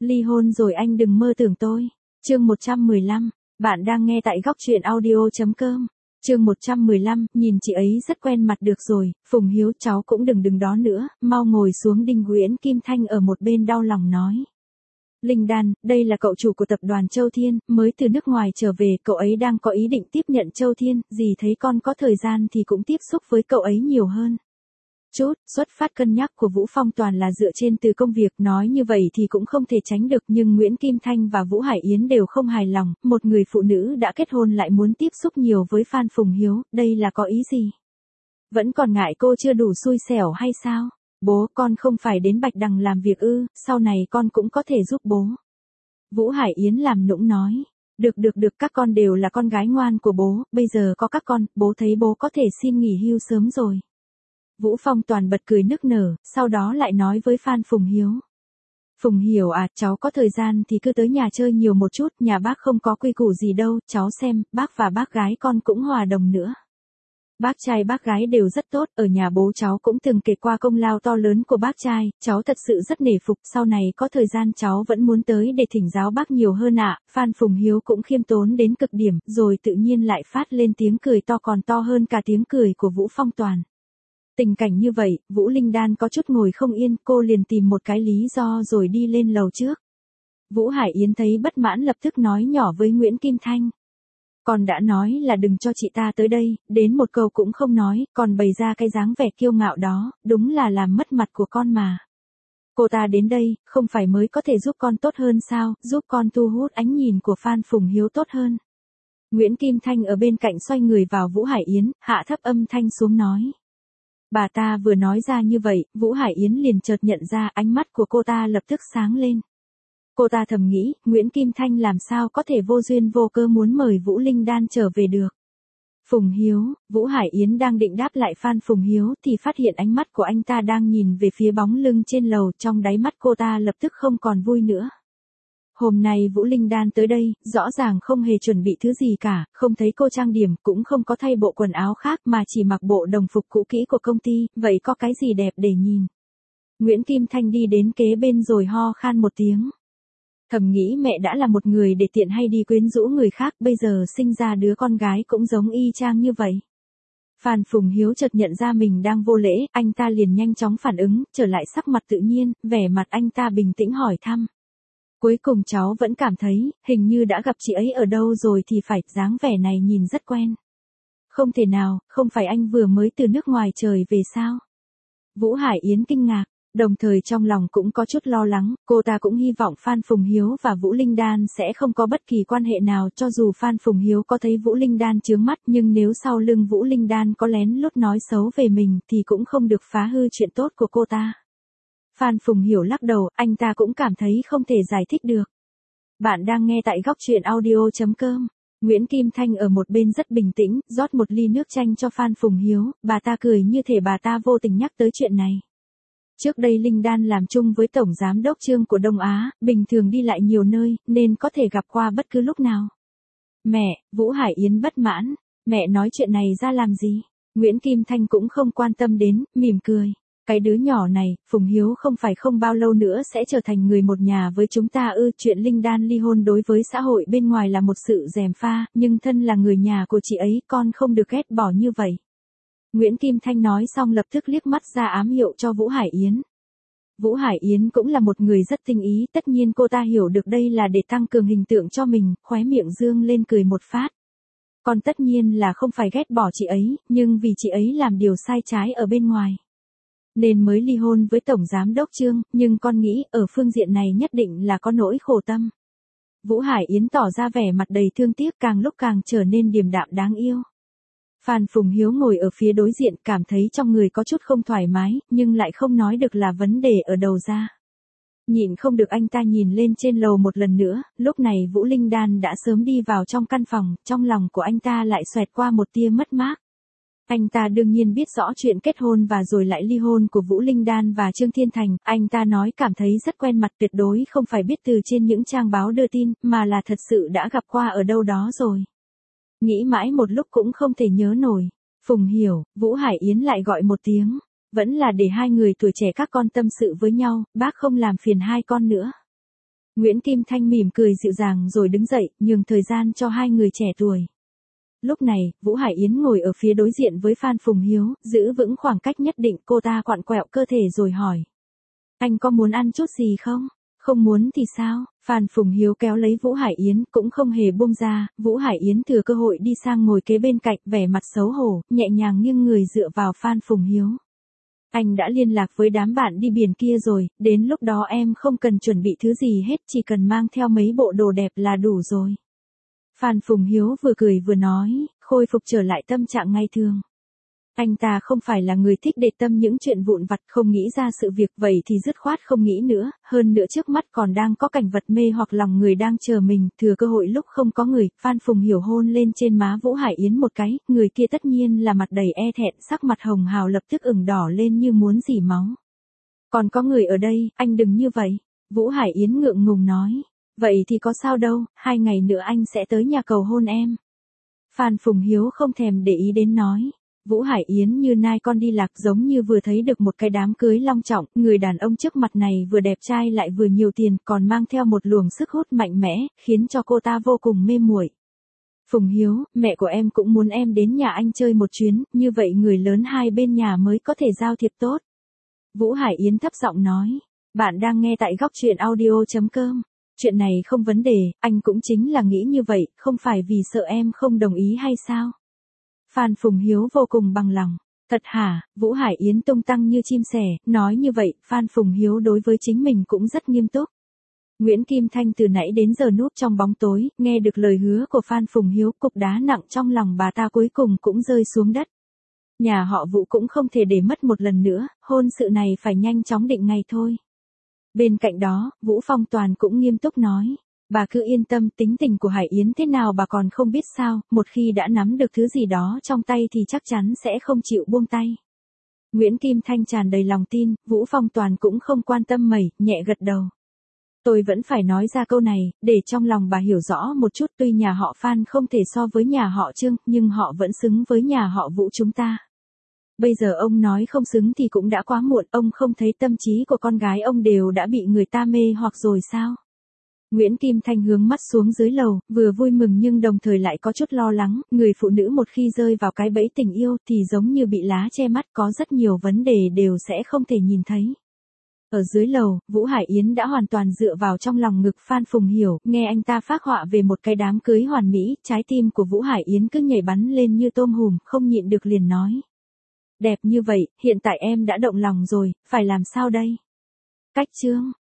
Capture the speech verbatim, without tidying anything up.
Ly hôn rồi anh đừng mơ tưởng tôi. Chương một trăm mười lăm, bạn đang nghe tại góc truyện audio chấm com. Chương một trăm mười lăm, nhìn chị ấy rất quen mặt được rồi, Phùng Hiếu cháu cũng đừng đứng đó nữa, mau ngồi xuống. Đinh Nguyễn Kim Thanh ở một bên đau lòng nói. Linh Đan, đây là cậu chủ của tập đoàn Châu Thiên, mới từ nước ngoài trở về, cậu ấy đang có ý định tiếp nhận Châu Thiên, dì thấy con có thời gian thì cũng tiếp xúc với cậu ấy nhiều hơn. Chút, xuất phát cân nhắc của Vũ Phong toàn là dựa trên từ công việc, nói như vậy thì cũng không thể tránh được, nhưng Nguyễn Kim Thanh và Vũ Hải Yến đều không hài lòng, một người phụ nữ đã kết hôn lại muốn tiếp xúc nhiều với Phan Phùng Hiếu, đây là có ý gì? Vẫn còn ngại cô chưa đủ xui xẻo hay sao? Bố, con không phải đến Bạch Đằng làm việc ư, sau này con cũng có thể giúp bố. Vũ Hải Yến làm nũng nói. Được được được, các con đều là con gái ngoan của bố, bây giờ có các con, bố thấy bố có thể xin nghỉ hưu sớm rồi. Vũ Phong toàn bật cười nức nở, sau đó lại nói với Phan Phùng Hiếu. Phùng Hiểu à, cháu có thời gian thì cứ tới nhà chơi nhiều một chút, nhà bác không có quy củ gì đâu, cháu xem, bác và bác gái con cũng hòa đồng nữa. Bác trai bác gái đều rất tốt, ở nhà bố cháu cũng từng kể qua công lao to lớn của bác trai, cháu thật sự rất nể phục, sau này có thời gian cháu vẫn muốn tới để thỉnh giáo bác nhiều hơn ạ. Phan Phùng Hiếu cũng khiêm tốn đến cực điểm, rồi tự nhiên lại phát lên tiếng cười to còn to hơn cả tiếng cười của Vũ Phong toàn. Tình cảnh như vậy, Vũ Linh Đan có chút ngồi không yên, cô liền tìm một cái lý do rồi đi lên lầu trước. Vũ Hải Yến thấy bất mãn lập tức nói nhỏ với Nguyễn Kim Thanh. Con đã nói là đừng cho chị ta tới đây, đến một câu cũng không nói, còn bày ra cái dáng vẻ kiêu ngạo đó, đúng là làm mất mặt của con mà. Cô ta đến đây, không phải mới có thể giúp con tốt hơn sao, giúp con thu hút ánh nhìn của Phan Phùng Hiếu tốt hơn. Nguyễn Kim Thanh ở bên cạnh xoay người vào Vũ Hải Yến, hạ thấp âm thanh xuống nói. Bà ta vừa nói ra như vậy, Vũ Hải Yến liền chợt nhận ra, ánh mắt của cô ta lập tức sáng lên. Cô ta thầm nghĩ, Nguyễn Kim Thanh làm sao có thể vô duyên vô cơ muốn mời Vũ Linh Đan trở về được. Phùng Hiếu, Vũ Hải Yến đang định đáp lại Phan Phùng Hiếu thì phát hiện ánh mắt của anh ta đang nhìn về phía bóng lưng trên lầu, trong đáy mắt cô ta lập tức không còn vui nữa. Hôm nay Vũ Linh Đan tới đây, rõ ràng không hề chuẩn bị thứ gì cả, không thấy cô trang điểm, cũng không có thay bộ quần áo khác mà chỉ mặc bộ đồng phục cũ kỹ của công ty, vậy có cái gì đẹp để nhìn. Nguyễn Kim Thanh đi đến kế bên rồi ho khan một tiếng. Thầm nghĩ mẹ đã là một người để tiện hay đi quyến rũ người khác, bây giờ sinh ra đứa con gái cũng giống y chang như vậy. Phan Phùng Hiếu chợt nhận ra mình đang vô lễ, anh ta liền nhanh chóng phản ứng, trở lại sắc mặt tự nhiên, vẻ mặt anh ta bình tĩnh hỏi thăm. Cuối cùng cháu vẫn cảm thấy, hình như đã gặp chị ấy ở đâu rồi thì phải, dáng vẻ này nhìn rất quen. Không thể nào, không phải anh vừa mới từ nước ngoài trời về sao? Vũ Hải Yến kinh ngạc, đồng thời trong lòng cũng có chút lo lắng, cô ta cũng hy vọng Phan Phùng Hiếu và Vũ Linh Đan sẽ không có bất kỳ quan hệ nào, cho dù Phan Phùng Hiếu có thấy Vũ Linh Đan chướng mắt, nhưng nếu sau lưng Vũ Linh Đan có lén lút nói xấu về mình thì cũng không được phá hư chuyện tốt của cô ta. Phan Phùng Hiểu lắc đầu, anh ta cũng cảm thấy không thể giải thích được. Bạn đang nghe tại góc truyện audio chấm com. Nguyễn Kim Thanh ở một bên rất bình tĩnh, rót một ly nước chanh cho Phan Phùng Hiếu, bà ta cười như thể bà ta vô tình nhắc tới chuyện này. Trước đây Linh Đan làm chung với Tổng Giám đốc Trương của Đông Á, bình thường đi lại nhiều nơi, nên có thể gặp qua bất cứ lúc nào. Mẹ, Vũ Hải Yến bất mãn, mẹ nói chuyện này ra làm gì? Nguyễn Kim Thanh cũng không quan tâm đến, mỉm cười. Cái đứa nhỏ này, Phùng Hiếu không phải không bao lâu nữa sẽ trở thành người một nhà với chúng ta ư, chuyện Linh Đan ly hôn đối với xã hội bên ngoài là một sự gièm pha, nhưng thân là người nhà của chị ấy, con không được ghét bỏ như vậy. Nguyễn Kim Thanh nói xong lập tức liếc mắt ra ám hiệu cho Vũ Hải Yến. Vũ Hải Yến cũng là một người rất tinh ý, tất nhiên cô ta hiểu được đây là để tăng cường hình tượng cho mình, khóe miệng dương lên cười một phát. Con tất nhiên là không phải ghét bỏ chị ấy, nhưng vì chị ấy làm điều sai trái ở bên ngoài, nên mới ly hôn với Tổng Giám đốc Trương, nhưng con nghĩ ở phương diện này nhất định là có nỗi khổ tâm. Vũ Hải Yến tỏ ra vẻ mặt đầy thương tiếc, càng lúc càng trở nên điềm đạm đáng yêu. Phan Phùng Hiếu ngồi ở phía đối diện, cảm thấy trong người có chút không thoải mái, nhưng lại không nói được là vấn đề ở đầu ra. Nhịn không được anh ta nhìn lên trên lầu một lần nữa, lúc này Vũ Linh Đan đã sớm đi vào trong căn phòng, trong lòng của anh ta lại xoẹt qua một tia mất mát. Anh ta đương nhiên biết rõ chuyện kết hôn và rồi lại ly hôn của Vũ Linh Đan và Trương Thiên Thành, anh ta nói cảm thấy rất quen mặt, tuyệt đối không phải biết từ trên những trang báo đưa tin, mà là thật sự đã gặp qua ở đâu đó rồi. Nghĩ mãi một lúc cũng không thể nhớ nổi. Phùng Hiểu, Vũ Hải Yến lại gọi một tiếng, vẫn là để hai người tuổi trẻ các con tâm sự với nhau, bác không làm phiền hai con nữa. Nguyễn Kim Thanh mỉm cười dịu dàng rồi đứng dậy, nhường thời gian cho hai người trẻ tuổi. Lúc này, Vũ Hải Yến ngồi ở phía đối diện với Phan Phùng Hiếu, giữ vững khoảng cách nhất định, cô ta quặn quẹo cơ thể rồi hỏi. Anh có muốn ăn chút gì không? Không muốn thì sao? Phan Phùng Hiếu kéo lấy Vũ Hải Yến, cũng không hề buông ra, Vũ Hải Yến thừa cơ hội đi sang ngồi kế bên cạnh, vẻ mặt xấu hổ, nhẹ nhàng nghiêng người dựa vào Phan Phùng Hiếu. Anh đã liên lạc với đám bạn đi biển kia rồi, đến lúc đó em không cần chuẩn bị thứ gì hết, chỉ cần mang theo mấy bộ đồ đẹp là đủ rồi. Phan Phùng Hiếu vừa cười vừa nói, khôi phục trở lại tâm trạng ngày thường. Anh ta không phải là người thích để tâm những chuyện vụn vặt, không nghĩ ra sự việc, vậy thì dứt khoát không nghĩ nữa, hơn nữa trước mắt còn đang có cảnh vật mê hoặc lòng người đang chờ mình, thừa cơ hội lúc không có người, Phan Phùng Hiểu hôn lên trên má Vũ Hải Yến một cái, người kia tất nhiên là mặt đầy e thẹn, sắc mặt hồng hào lập tức ửng đỏ lên như muốn rỉ máu. Còn có người ở đây, anh đừng như vậy, Vũ Hải Yến ngượng ngùng nói. Vậy thì có sao đâu, hai ngày nữa anh sẽ tới nhà cầu hôn em. Phan Phùng Hiếu không thèm để ý đến nói. Vũ Hải Yến như nai con đi lạc, giống như vừa thấy được một cái đám cưới long trọng, người đàn ông trước mặt này vừa đẹp trai lại vừa nhiều tiền, còn mang theo một luồng sức hút mạnh mẽ, khiến cho cô ta vô cùng mê muội. Phùng Hiếu, mẹ của em cũng muốn em đến nhà anh chơi một chuyến, như vậy người lớn hai bên nhà mới có thể giao thiệp tốt. Vũ Hải Yến thấp giọng nói. Bạn đang nghe tại góc truyện audio chấm com. Chuyện này không vấn đề, anh cũng chính là nghĩ như vậy, không phải vì sợ em không đồng ý hay sao? Phan Phùng Hiếu vô cùng bằng lòng. Thật hả? Vũ Hải Yến tung tăng như chim sẻ, nói như vậy, Phan Phùng Hiếu đối với chính mình cũng rất nghiêm túc. Nguyễn Kim Thanh từ nãy đến giờ núp trong bóng tối, nghe được lời hứa của Phan Phùng Hiếu, cục đá nặng trong lòng bà ta cuối cùng cũng rơi xuống đất. Nhà họ Vũ cũng không thể để mất một lần nữa, hôn sự này phải nhanh chóng định ngày thôi. Bên cạnh đó, Vũ Phong Toàn cũng nghiêm túc nói. Bà cứ yên tâm, tính tình của Hải Yến thế nào bà còn không biết sao, một khi đã nắm được thứ gì đó trong tay thì chắc chắn sẽ không chịu buông tay. Nguyễn Kim Thanh tràn đầy lòng tin, Vũ Phong Toàn cũng không quan tâm mẩy, nhẹ gật đầu. Tôi vẫn phải nói ra câu này, để trong lòng bà hiểu rõ một chút, tuy nhà họ Phan không thể so với nhà họ Trương, nhưng họ vẫn xứng với nhà họ Vũ chúng ta. Bây giờ ông nói không xứng thì cũng đã quá muộn, ông không thấy tâm trí của con gái ông đều đã bị người ta mê hoặc rồi sao? Nguyễn Kim Thanh hướng mắt xuống dưới lầu, vừa vui mừng nhưng đồng thời lại có chút lo lắng, người phụ nữ một khi rơi vào cái bẫy tình yêu thì giống như bị lá che mắt, có rất nhiều vấn đề đều sẽ không thể nhìn thấy. Ở dưới lầu, Vũ Hải Yến đã hoàn toàn dựa vào trong lòng ngực Phan Phùng Hiểu, nghe anh ta phác họa về một cái đám cưới hoàn mỹ, trái tim của Vũ Hải Yến cứ nhảy bắn lên như tôm hùm, không nhịn được liền nói. Đẹp như vậy, hiện tại em đã động lòng rồi, phải làm sao đây? Cách chương